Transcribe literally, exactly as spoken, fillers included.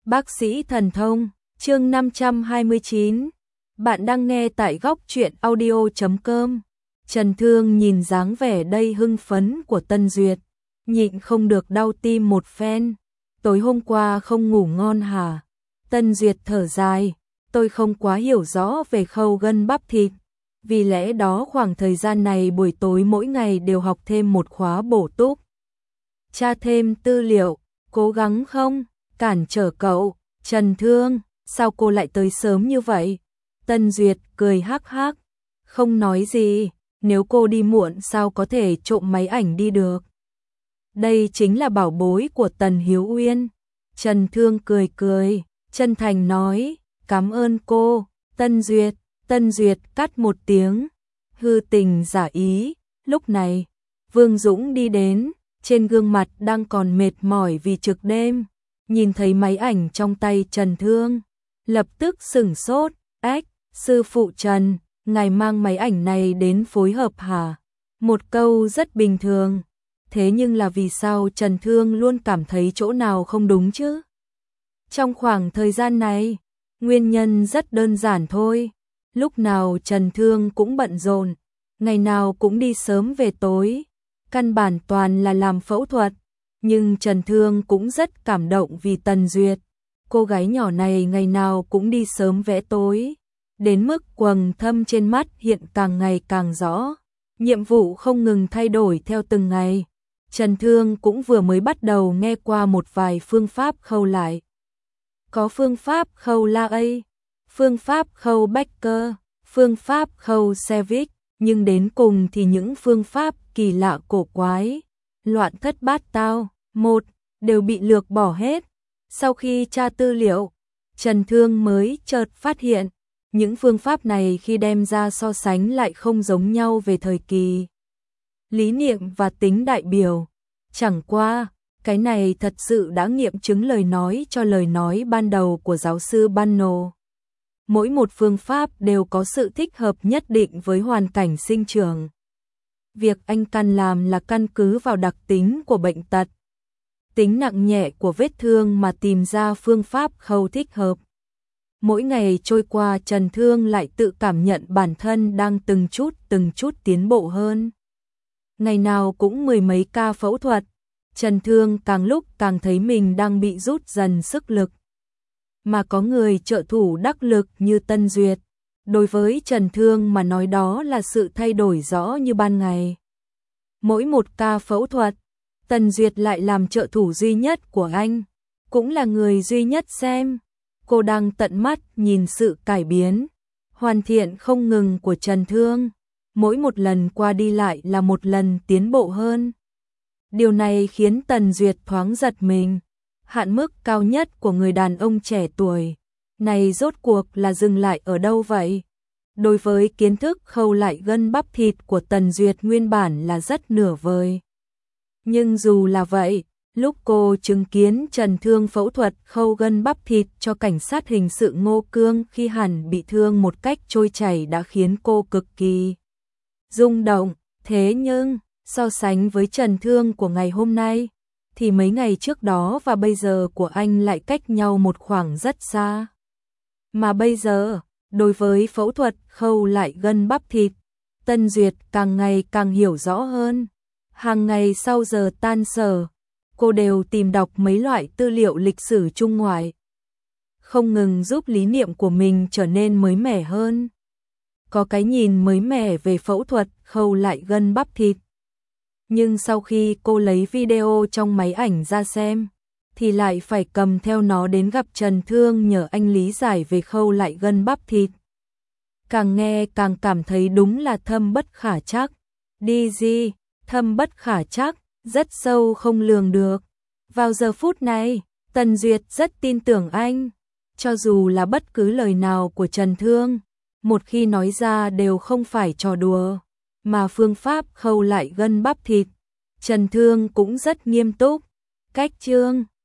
Bác sĩ thần thông, chương năm trăm hai mươi chín. Bạn đang nghe tại góc truyện audio chấm com. Trần Thương nhìn dáng vẻ đầy hưng phấn của Tân Duyệt, nhịn không được đau tim một phen. Tối hôm qua không ngủ ngon hả? Tân Duyệt thở dài, tôi không quá hiểu rõ về khâu gân bắp thịt. Vì lẽ đó khoảng thời gian này buổi tối mỗi ngày đều học thêm một khóa bổ túc. Tra thêm tư liệu, cố gắng không? Cản trở cậu. Trần Thương, sao cô lại tới sớm như vậy? Tân Duyệt cười hắc hắc, không nói gì, nếu cô đi muộn sao có thể trộm máy ảnh đi được. Đây chính là bảo bối của Tần Hiếu Uyên. Trần Thương cười cười, chân thành nói, cảm ơn cô. Tân Duyệt, Tân Duyệt cắt một tiếng, hư tình giả ý. Lúc này, Vương Dũng đi đến, trên gương mặt đang còn mệt mỏi vì trực đêm. Nhìn thấy máy ảnh trong tay Trần Thương, lập tức sửng sốt, ách, sư phụ Trần, ngài mang máy ảnh này đến phối hợp hả? Một câu rất bình thường, thế nhưng là vì sao Trần Thương luôn cảm thấy chỗ nào không đúng chứ? Trong khoảng thời gian này, nguyên nhân rất đơn giản thôi, lúc nào Trần Thương cũng bận rộn, ngày nào cũng đi sớm về tối, căn bản toàn là làm phẫu thuật. Nhưng Trần Thương cũng rất cảm động vì Tần Duyệt, cô gái nhỏ này ngày nào cũng đi sớm vẽ tối, đến mức quầng thâm trên mắt hiện càng ngày càng rõ, nhiệm vụ không ngừng thay đổi theo từng ngày. Trần Thương cũng vừa mới bắt đầu nghe qua một vài phương pháp khâu lại. Có phương pháp khâu La A, phương pháp khâu Becker, phương pháp khâu Cervix, nhưng đến cùng thì những phương pháp kỳ lạ cổ quái, loạn thất bát tao, một, đều bị lược bỏ hết. Sau khi tra tư liệu, Trần Thương mới chợt phát hiện, những phương pháp này khi đem ra so sánh lại không giống nhau về thời kỳ, lý niệm và tính đại biểu. Chẳng qua, cái này thật sự đã nghiệm chứng lời nói cho lời nói ban đầu của giáo sư Banno. Mỗi một phương pháp đều có sự thích hợp nhất định với hoàn cảnh sinh trưởng. Việc anh cần làm là căn cứ vào đặc tính của bệnh tật, tính nặng nhẹ của vết thương mà tìm ra phương pháp khâu thích hợp. Mỗi ngày trôi qua Trần Thương lại tự cảm nhận bản thân đang từng chút từng chút tiến bộ hơn. Ngày nào cũng mười mấy ca phẫu thuật, Trần Thương càng lúc càng thấy mình đang bị rút dần sức lực. Mà có người trợ thủ đắc lực như Tân Duyệt, đối với Trần Thương mà nói đó là sự thay đổi rõ như ban ngày. Mỗi một ca phẫu thuật, Tần Duyệt lại làm trợ thủ duy nhất của anh, cũng là người duy nhất xem. Cô đang tận mắt nhìn sự cải biến, hoàn thiện không ngừng của Trần Thương. Mỗi một lần qua đi lại là một lần tiến bộ hơn. Điều này khiến Tần Duyệt thoáng giật mình. Hạn mức cao nhất của người đàn ông trẻ tuổi này rốt cuộc là dừng lại ở đâu vậy? Đối với kiến thức khâu lại gân bắp thịt của Tần Duyệt nguyên bản là rất nửa vời. Nhưng dù là vậy, lúc cô chứng kiến Trần Thương phẫu thuật khâu gân bắp thịt cho cảnh sát hình sự Ngô Cương khi hẳn bị thương một cách trôi chảy đã khiến cô cực kỳ rung động. Thế nhưng, so sánh với Trần Thương của ngày hôm nay, thì mấy ngày trước đó và bây giờ của anh lại cách nhau một khoảng rất xa. Mà bây giờ, đối với phẫu thuật khâu lại gân bắp thịt, Tân Duyệt càng ngày càng hiểu rõ hơn. Hàng ngày sau giờ tan sở, cô đều tìm đọc mấy loại tư liệu lịch sử Trung Ngoại, không ngừng giúp lý niệm của mình trở nên mới mẻ hơn. Có cái nhìn mới mẻ về phẫu thuật khâu lại gân bắp thịt. Nhưng sau khi cô lấy video trong máy ảnh ra xem, thì lại phải cầm theo nó đến gặp Trần Thương nhờ anh lý giải về khâu lại gân bắp thịt. Càng nghe càng cảm thấy đúng là thâm bất khả trắc. Đi gì, thâm bất khả trắc, rất sâu không lường được. Vào giờ phút này, Tần Duyệt rất tin tưởng anh. Cho dù là bất cứ lời nào của Trần Thương, một khi nói ra đều không phải trò đùa. Mà phương pháp khâu lại gân bắp thịt, Trần Thương cũng rất nghiêm túc. Cách chương